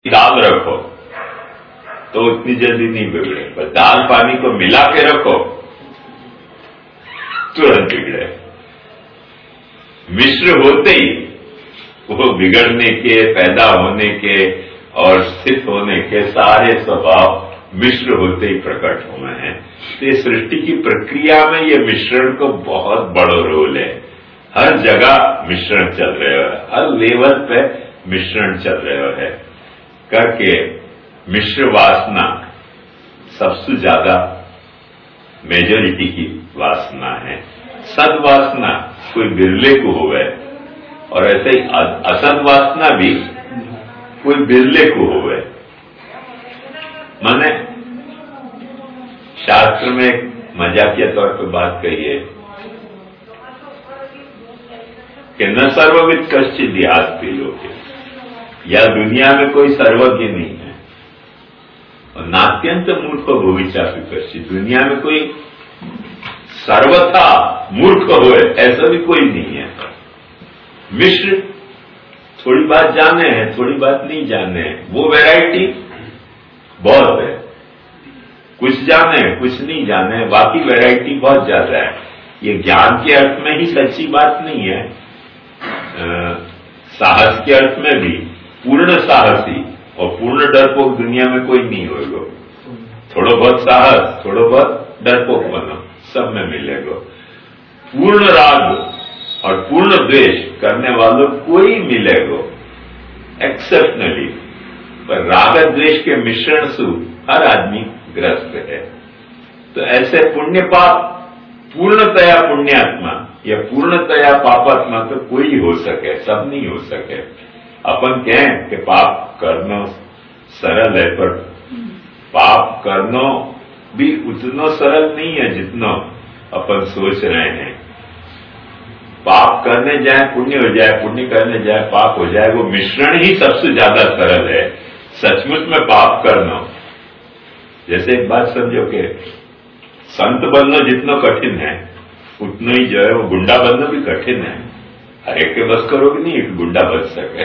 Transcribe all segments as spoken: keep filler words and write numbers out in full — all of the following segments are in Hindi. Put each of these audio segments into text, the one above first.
दाल रखो तो उतनी जल्दी नहीं बिगड़े, पर दाल पानी को मिला के रखो तुरंत बिगड़े। मिश्र होते ही वो बिगड़ने के, पैदा होने के और स्थित होने के सारे स्वभाव मिश्र होते ही प्रकट हुए हैं। तो ये सृष्टि की प्रक्रिया में ये मिश्रण को बहुत बड़ा रोल है। हर जगह मिश्रण चल रहे हो, हर लेवल पे मिश्रण चल रहे है करके मिश्र वासना सबसे ज्यादा मेजोरिटी की वासना है। सद्वासना कोई बिरले को हो गए और ऐसे ही असद वासना भी कोई बिरले को हो गए। माने शास्त्र में एक मजाकिया तौर पर बात कही है कि न सर्वविद कश्चित देहास्ति लोके, या दुनिया में कोई सर्वज्ञ नहीं है और नात्यंत मूर्ख भविष्यापि कश्चित, दुनिया में कोई सर्वथा मूर्ख हो ऐसा भी कोई नहीं है। मिश्र थोड़ी बात जाने हैं, थोड़ी बात नहीं जाने हैं, वो वैरायटी बहुत है। कुछ जाने कुछ नहीं जाने, बाकी वैरायटी बहुत ज्यादा है। ये ज्ञान के अर्थ में ही सच्ची बात नहीं है, आ, साहस के अर्थ में भी पूर्ण साहसी और पूर्ण डरपोक दुनिया में कोई नहीं होगा। थोड़ा बहुत साहस, थोड़ा बहुत डरपोक बनो, सब में मिलेगा। पूर्ण राग और पूर्ण द्वेष करने वालों कोई मिलेगा एक्सेप्शनली, पर राग द्वेष के मिश्रण से हर आदमी ग्रस्त है। तो ऐसे पुण्य पाप पूर्णतया पुण्यात्मा या पूर्णतया पापात्मा तो कोई हो सके, सब नहीं हो सके। अपन कहें कि पाप करना सरल है, पर पाप करना भी उतना सरल नहीं है जितना अपन सोच रहे हैं। पाप करने जाए पुण्य हो जाए, पुण्य करने जाए पाप हो जाए, वो मिश्रण ही सबसे ज्यादा सरल है। सचमुच में पाप करना, जैसे एक बात समझो कि संत बनना जितना कठिन है उतना ही जो है वो गुंडा बनना भी कठिन है। हर एक के बस करोगे नहीं कि गुंडा बन सके।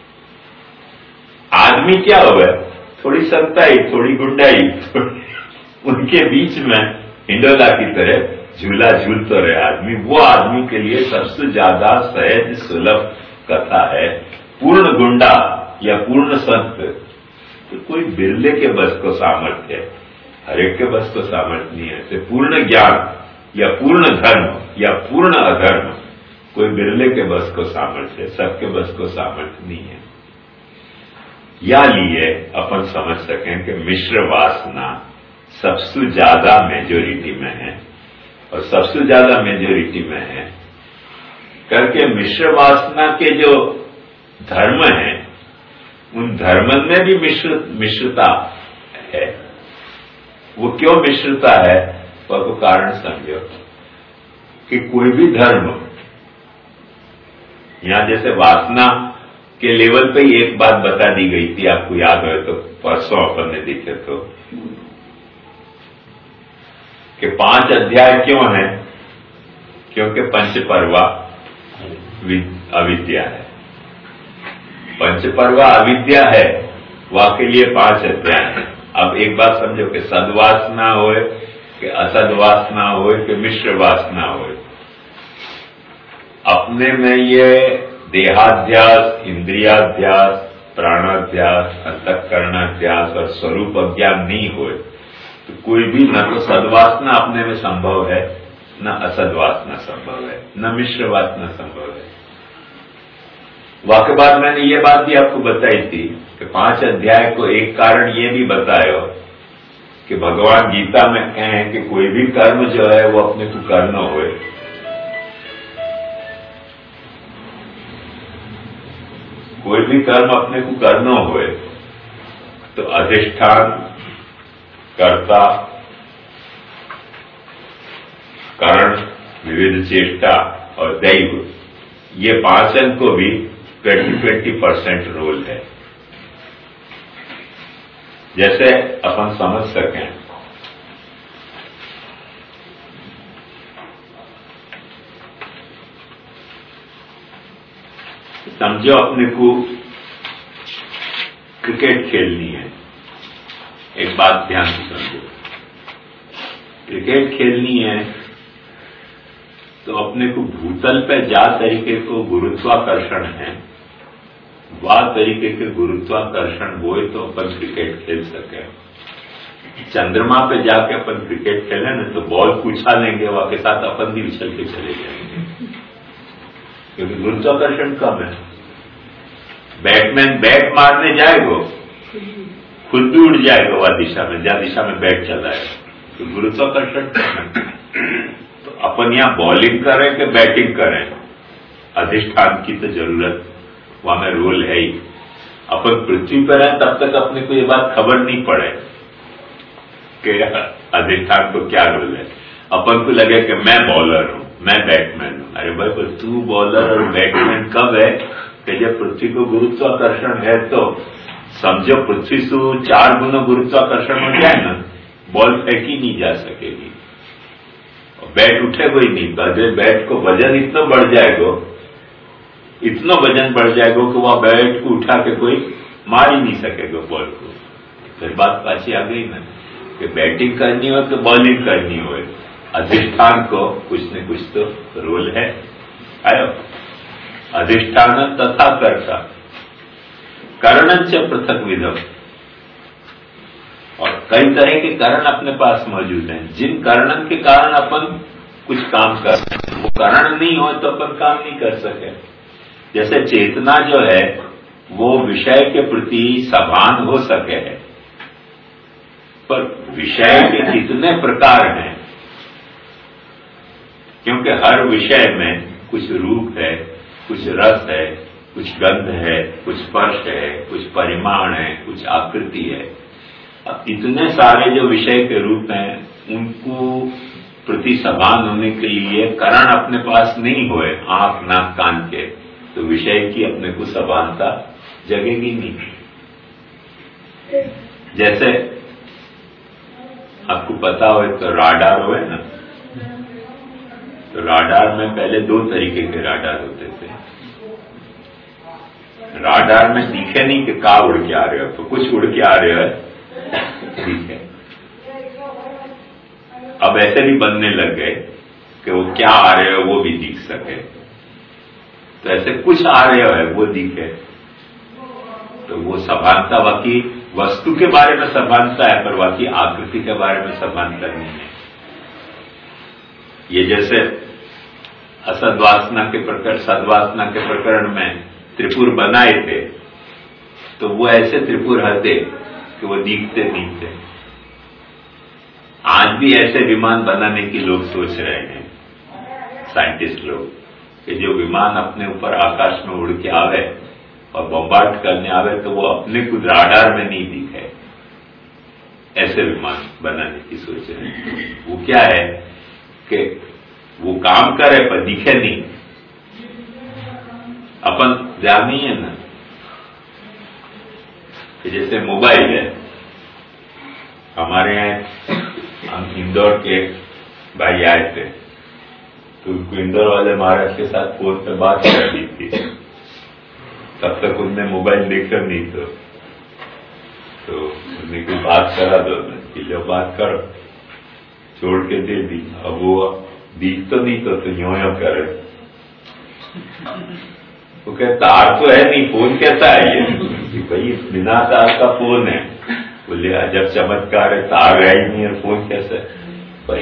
आदमी क्या हो गए, थोड़ी संताई थोड़ी गुंडाई, उनके बीच में हिंडोला की तरह झूला झूलता रहे आदमी, वो आदमी के लिए सबसे ज्यादा सहज सुलभ कथा है। पूर्ण गुंडा या पूर्ण संत तो कोई बिरले के बस को सामर्थ्य है, हर एक के बस को सामर्थ्य नहीं है। तो पूर्ण ज्ञान या पूर्ण धर्म या पूर्ण अधर्म कोई बिरले के बस को सामर्थ्य है, सबके बस को सामर्थ्य नहीं है। या लिए अपन समझ सकें कि मिश्र वासना सबसे ज्यादा मेजोरिटी में है और सबसे ज्यादा मेजोरिटी में है करके मिश्र वासना के जो धर्म है उन धर्म में भी मिश्र मिश्रता है। वो क्यों मिश्रता है, पर वो कारण समझो कि कोई भी धर्म, यहां जैसे वासना के लेवल पे ही एक बात बता दी गई थी, आपको याद हो तो परसों अपन ने देखे तो, कि पांच अध्याय क्यों है, क्योंकि पंचपर्वा अविद्या है। पंचपर्वा अविद्या है, वाके लिए पांच अध्याय है। अब एक बात समझो कि सद्वासना हो कि असद्वासना हो कि मिश्र वासना हो, अपने में ये देहाध्यास, इंद्रियाध्यास, प्राणाध्यास, अंतःकरणाध्यास और स्वरूप अज्ञान नहीं हो तो कोई भी न तो सद्वासना अपने में संभव है, न असद्वासना संभव है, न मिश्र वासना संभव है। वाकई बात मैंने ये बात भी आपको बताई थी कि पांच अध्याय को एक कारण ये भी बताया कि भगवान गीता में कहें कि कोई भी कर्म जो है वो अपने को करना होए, कोई भी कर्म अपने को करना होए तो अधिष्ठान, कर्ता, कारण, विविध चेष्टा और दैव, ये पांचन को भी ट्वेंटी ट्वेंटी परसेंट रोल है। जैसे अपन समझ सकें समझो अपने को क्रिकेट खेलनी है, एक बात ध्यान से समझो, क्रिकेट खेलनी है तो अपने को भूतल पे जा तरीके को गुरुत्वाकर्षण है, वह तरीके के गुरुत्वाकर्षण होए तो अपन क्रिकेट खेल सके। चंद्रमा पे जाके अपन क्रिकेट खेले ना तो बॉल पूछा लेंगे, वहां के साथ अपन भी उछल के चले जाएंगे, क्योंकि गुरुत्वाकर्षण कम है। बैटमैन बैट मारने जाएगा, खुद भी उड़ जाएगा वह दिशा में जहां दिशा में बैट चला है, तो गुरुत्वाकर्षण कम है। तो अपन यहां बॉलिंग करें कि बैटिंग करें, अधिष्ठान की तो जरूरत वहां में रोल है ही। अपन पृथ्वी पर है तब तक अपने को ये बात खबर नहीं पड़े कि अधिष्ठान को क्या रोल है। अपन को लगे कि मैं बॉलर हूं, मैं बैट्समैन हूं। अरे भाई, पर तू बॉलर और बैट्समैन कब है कि जब पृथ्वी को गुरुत्वाकर्षण है, तो समझो पृथ्वी से चार गुना गुरुत्वाकर्षण हो जाए ना, बॉल फेंकी नहीं जा सकेगी, बैट उठेगा ही नहीं। बजे बैट को वजन इतना बढ़ जाएगा, इतना वजन बढ़ जाएगा कि वह बैट को उठा के कोई मार ही नहीं सकेगा बॉल को। फिर बात पाछी आ गई ना कि बैटिंग करनी हो तो बॉलिंग करनी हो, अधिष्ठान को कुछ न कुछ तो रोल है। आयो अधिष्ठान तथा कर्ता करणंच पृथक विधम, और कई तरह के करण अपने पास मौजूद हैं, जिन करणन के कारण अपन कुछ काम कर, वो करण नहीं हो तो अपन काम नहीं कर सके। जैसे चेतना जो है वो विषय के प्रति सभान हो सके है, पर विषय के कितने प्रकार हैं, क्योंकि हर विषय में कुछ रूप है, कुछ रस है, कुछ गंध है, कुछ स्पर्श है, कुछ परिमाण है, कुछ आकृति है। अब इतने सारे जो विषय के रूप हैं उनको प्रति समान होने के लिए करण अपने पास नहीं होए, आंख नाक कान के, तो विषय की अपने को समानता जगेगी नहीं। जैसे आपको पता हो तो राडार हो ना, तो राडार में पहले दो तरीके के राडार होते थे। राडार में दिखे नहीं कि का उड़ के आ रहे हो, तो कुछ उड़ के आ रहे हो ठीक है। अब ऐसे भी बनने लग गए कि वो क्या आ रहे हो वो भी दिख सके, तो ऐसे कुछ आ रहे हो वो दिखे, तो वो समानता बाकी वस्तु के बारे में समानता है, पर बाकी आकृति के बारे में समानता नहीं है। ये जैसे असद्वासना के प्रकरण सद्वासना के प्रकरण में त्रिपुर बनाए थे, तो वो ऐसे त्रिपुर हते कि वो दिखते नहीं थे। आज भी ऐसे विमान बनाने की लोग सोच रहे हैं, साइंटिस्ट लोग, कि जो विमान अपने ऊपर आकाश में उड़ के आवे और बम्बार्ड करने आवे तो वो अपने खुद राडार में नहीं दिखे, ऐसे विमान बनाने की सोच रहे हैं। वो क्या है कि वो काम करे पर दिखे नहीं। अपन ध्यान नहीं है ना कि जैसे मोबाइल है, हमारे यहाँ हम इंदौर के भाई आए थे, तो उनको इंदौर वाले महाराज के साथ फोन पे बात कर दी थी, तब तक उनने मोबाइल देखा नहीं, तो तो उन्हें कोई बात करा दो कि लो बात करो, छोड़ के दे दी। अब वो दिख तो नहीं तो, तो यो यो करे, वो कहे तार तो है नहीं, फोन कैसा है ये? भाई बिना तार का फोन है। बोले जब चमत्कार है, तार है ही नहीं और फोन कैसा है? भाई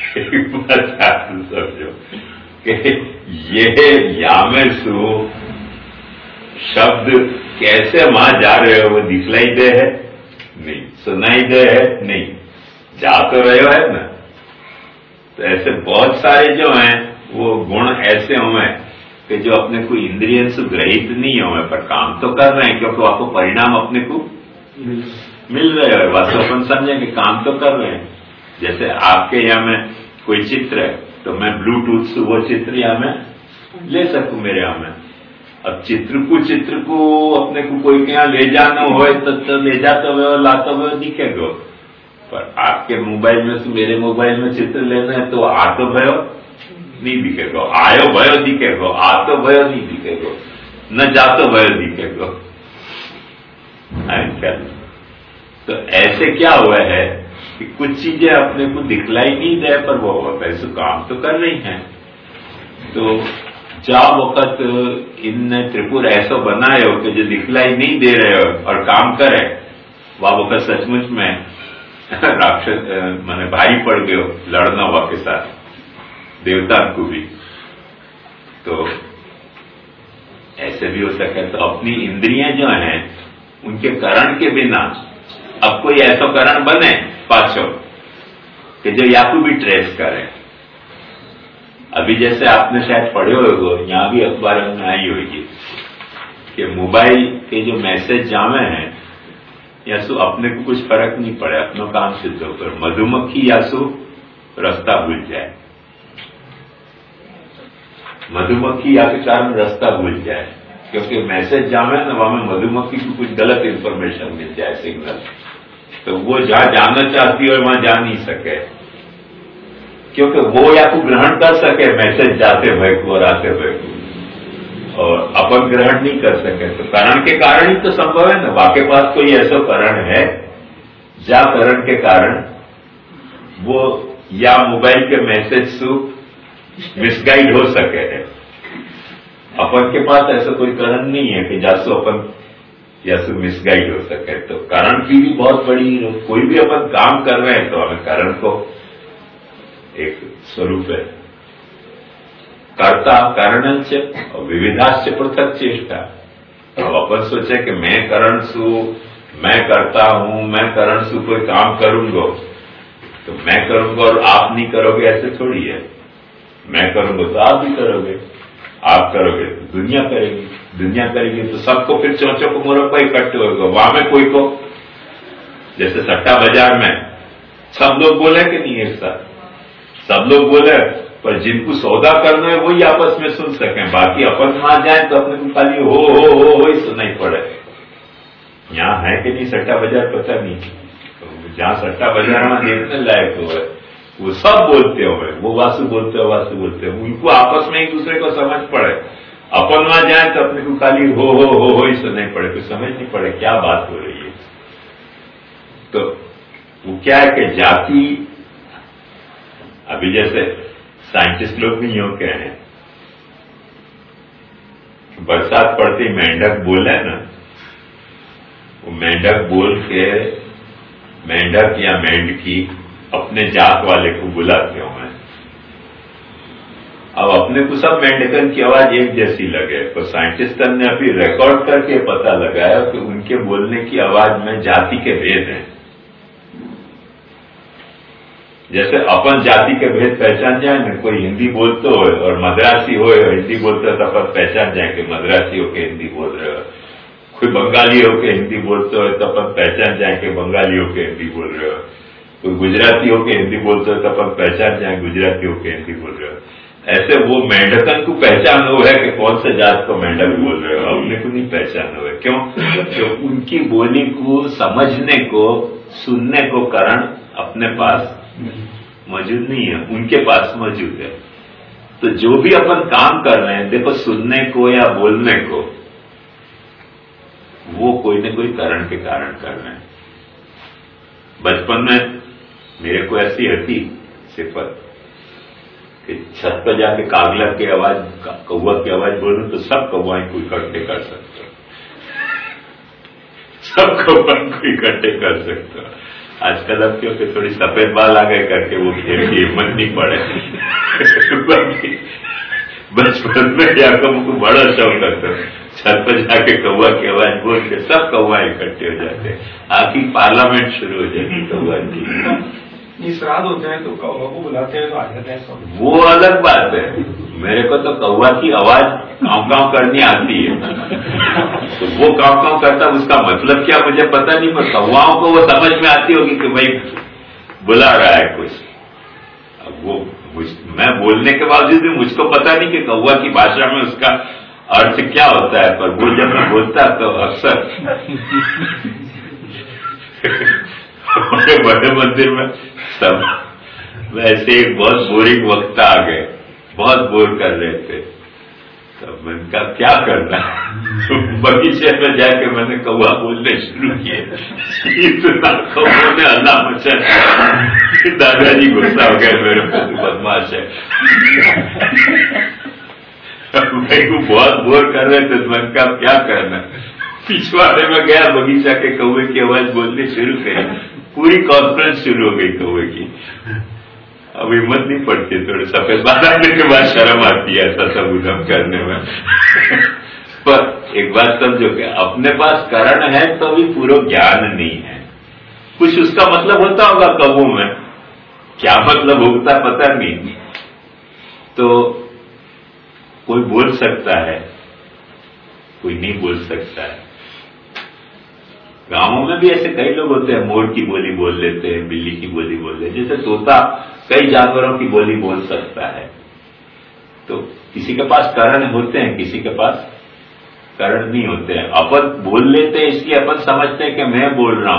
समझो कि ये यामे सु शब्द कैसे वहां जा रहे हो, वो दिखलाई दे है नहीं, सुनाई दे है नहीं, जा तो रहे हो है ना। तो ऐसे बहुत सारे जो हैं वो गुण ऐसे हुए कि जो अपने को इंद्रियों से ग्रहित नहीं हुए, पर काम तो कर रहे हैं, क्योंकि आपको परिणाम अपने को मिल रहे हैं। वास्तव अपन समझें कि काम तो कर रहे हैं। जैसे आपके यहाँ में कोई चित्र है, तो मैं ब्लूटूथ से वो चित्र यहाँ में ले सकूं मेरे यहाँ में। अब चित्र को चित्र को अपने को कोई के यहाँ ले जाना हो तो, तो ले जाते हुए लाते हुए दिखेगा, पर आपके मोबाइल में से मेरे मोबाइल में चित्र लेना है तो आ तो भयो नहीं दिखेगा, आयो भयो दिखेगा, आ तो भयो नहीं दिखेगा, न जातो भयो दिखेगा। आजकल तो ऐसे क्या हुआ है कि कुछ चीजें अपने को दिखलाई नहीं दे पर वो वैसे काम तो कर रही हैं। तो जा वक्त इन त्रिपुर ऐसा बनाए हो कि जो दिखलाई नहीं दे रहे हो और काम करे, वह वक्त सचमुच में राक्षस माने भारी पड़ गयो लड़ना हुआ के साथ देवता को भी। तो ऐसे भी हो सके। तो अपनी इंद्रियां जो हैं उनके करण के बिना अब कोई ऐसा करण बने पाछो कि जो याकू भी ट्रेस करे। अभी जैसे आपने शायद पढ़े हो, यहां भी अखबार में आई होगी कि मोबाइल के जो मैसेज जावे हैं यासु अपने को कुछ फर्क नहीं पड़े, अपना काम सिद्ध होकर मधुमक्खी यासु रास्ता भूल जाए, मधुमक्खी या के कारण रास्ता भूल जाए, क्योंकि मैसेज जावे ना वहां में मधुमक्खी को कुछ गलत इंफॉर्मेशन मिल जाए, सिग्नल, तो वो जहां जाना चाहती है वहां जा नहीं सके, क्योंकि वो या तो ग्रहण कर सके मैसेज जाते हुए को और आते हुए को, और अपन ग्रहण नहीं कर सके। तो कारण के कारण ही तो संभव है ना। वाके पास कोई ऐसा कारण है जा कारण के कारण वो या मोबाइल के मैसेज से मिसगाइड हो सके है। अपन के पास ऐसा कोई कारण नहीं है कि जासु अपन यासु मिसगाइड हो सके। तो कारण की भी बहुत बड़ी, कोई भी अपन काम कर रहे हैं तो हमें कारण को एक स्वरूप है। कर्ता कारण से विविधाश्च पृथक चेष्टा। अब अपन सोचे कि मैं करण सु, मैं करता हूं, मैं करण सु कोई काम करूंगा तो मैं करूंगा और आप नहीं करोगे, ऐसे थोड़ी है। मैं करूंगा तो आप भी करोगे, आप करोगे तो दुनिया करेगी, दुनिया करेगी तो सबको फिर चौचों को मोरों को इकट्ठे होगा। वहां में कोई को, जैसे सट्टा बाजार में सब लोग बोले कि नहीं, एक साथ सब लोग बोले, पर जिनको सौदा करना है वही आपस में सुन सकें, बाकी अपन वहां जाए तो अपने को खाली हो हो हो हो ही सुनाई पड़े। यहाँ है कि नहीं सट्टा बाजार पता नहीं, तो जहां सट्टा बाजार में देखने लायक हो वो सब बोलते हो, वो वासु बोलते हो वासु बोलते हो, उनको आपस में एक दूसरे को समझ पड़े। अपन वहां जाए तो अपने को खाली हो हो हो हो ही सुनाई पड़े, कुछ समझ नहीं पड़े क्या बात हो रही है। तो वो क्या है कि जाति, अभी जैसे साइंटिस्ट लोग भी यूं कह रहे हैं, बरसात पड़ती मेंढक बोले ना, वो मेंढक बोल के मेंढक या मेंढकी अपने जात वाले को बुलाते हो। मैं अब अपने को सब मेंढकन की आवाज एक जैसी लगे, तो साइंटिस्टों ने अभी रिकॉर्ड करके पता लगाया कि उनके बोलने की आवाज में जाति के भेद हैं। जैसे अपन जाति के भेद पहचान जाए ना, कोई हिंदी बोलते हो और मद्रासी हो, हिंदी बोलते हो तो अपन पहचान जाए कि मद्रासी होके हिंदी बोल रहे हो, कोई बंगाली होके हिंदी बोलते हो तो अपन पहचान जाए कि बंगाली होके हिंदी बोल रहे हो, कोई गुजराती होके हिंदी बोलते हो तो अपन पहचान जाए गुजराती होके हिंदी बोल रहे हो। ऐसे वो मेंढकन को पहचान हो है कि कौन से जात को मेंढक बोल रहे हो, अपने को नहीं पहचान हो है। क्यों? क्यों उनकी बोली को समझने को, सुनने को कारण अपने पास मौजूद नहीं है, उनके पास मौजूद है। तो जो भी अपन काम कर रहे हैं, देखो सुनने को या बोलने को, वो कोई न कोई कारण के कारण कर रहे हैं। बचपन में मेरे को ऐसी हती सिफत कि छत पर जाके कागला की आवाज, कौवा की आवाज बोलूं तो सब कौवा को इकट्ठे कर सकते हो, सब कौवा को इकट्ठे कर सकते हो। आजकल अब क्योंकि थोड़ी सफेद बाल आ गए करके वो खेल की हिम्मत नहीं पड़े। बचपन में जाकर मुझको बड़ा शौक करता, छत पर जाके कौवा की आवाज बोल के सब कौवा इकट्ठे हो जाते, आखिर पार्लियामेंट शुरू हो जाती कौवा की। श्राद्ध होते हैं तो कौवा को बुलाते हैं तो आ जाते हैं सब, वो अलग बात है। मेरे को तो कौवा की आवाज काँव काँव करनी आती है, तो वो काँव काँव करता उसका मतलब क्या मुझे पता नहीं, पर कौवाओं को वो समझ में आती होगी कि भाई बुला रहा है कुछ। अब वो मैं बोलने के बावजूद भी मुझको पता नहीं कि कौवा की भाषा में उसका अर्थ क्या होता है, पर वो जब मैं बोलता तो अक्सर बड़े मंदिर में सब वैसे एक बहुत बोरिंग वक्ता आ गए, बहुत बोर कर रहे थे, तब मैंने कहा क्या करना है। बगीचे में जाके मैंने कौवा बोलने शुरू किए, इतना कौवों ने अल्लाह मचा, दादाजी गुस्सा हो गए मेरे पे, तो बदमाश है। भाई को बहुत बोर कर रहे थे, तो मैंने कहा क्या करना, पिछवाड़े में गया, बगीचा के कौवे की आवाज बोलनी शुरू करी, पूरी कॉन्फ्रेंस शुरू हो गई कौवे की। अब हिम्मत नहीं पड़ती, थोड़े सफेद बाल आने के बाद शर्म आती है ऐसा सब उधम करने में। पर एक बात समझो कि अपने पास कारण है तो भी पूरा ज्ञान नहीं है, कुछ उसका मतलब होता होगा कौवों में, क्या मतलब होता पता नहीं। तो कोई बोल सकता है, कोई नहीं बोल सकता है। गांवों में भी ऐसे कई लोग होते हैं, मोर की बोली बोल लेते हैं, बिल्ली की बोली बोल लेते हैं, जैसे तोता कई जानवरों की बोली बोल सकता है। तो किसी के पास कारण होते हैं, किसी के पास कारण नहीं होते हैं। अपन बोल लेते हैं इसलिए अपन समझते हैं कि मैं बोल रहा हूं,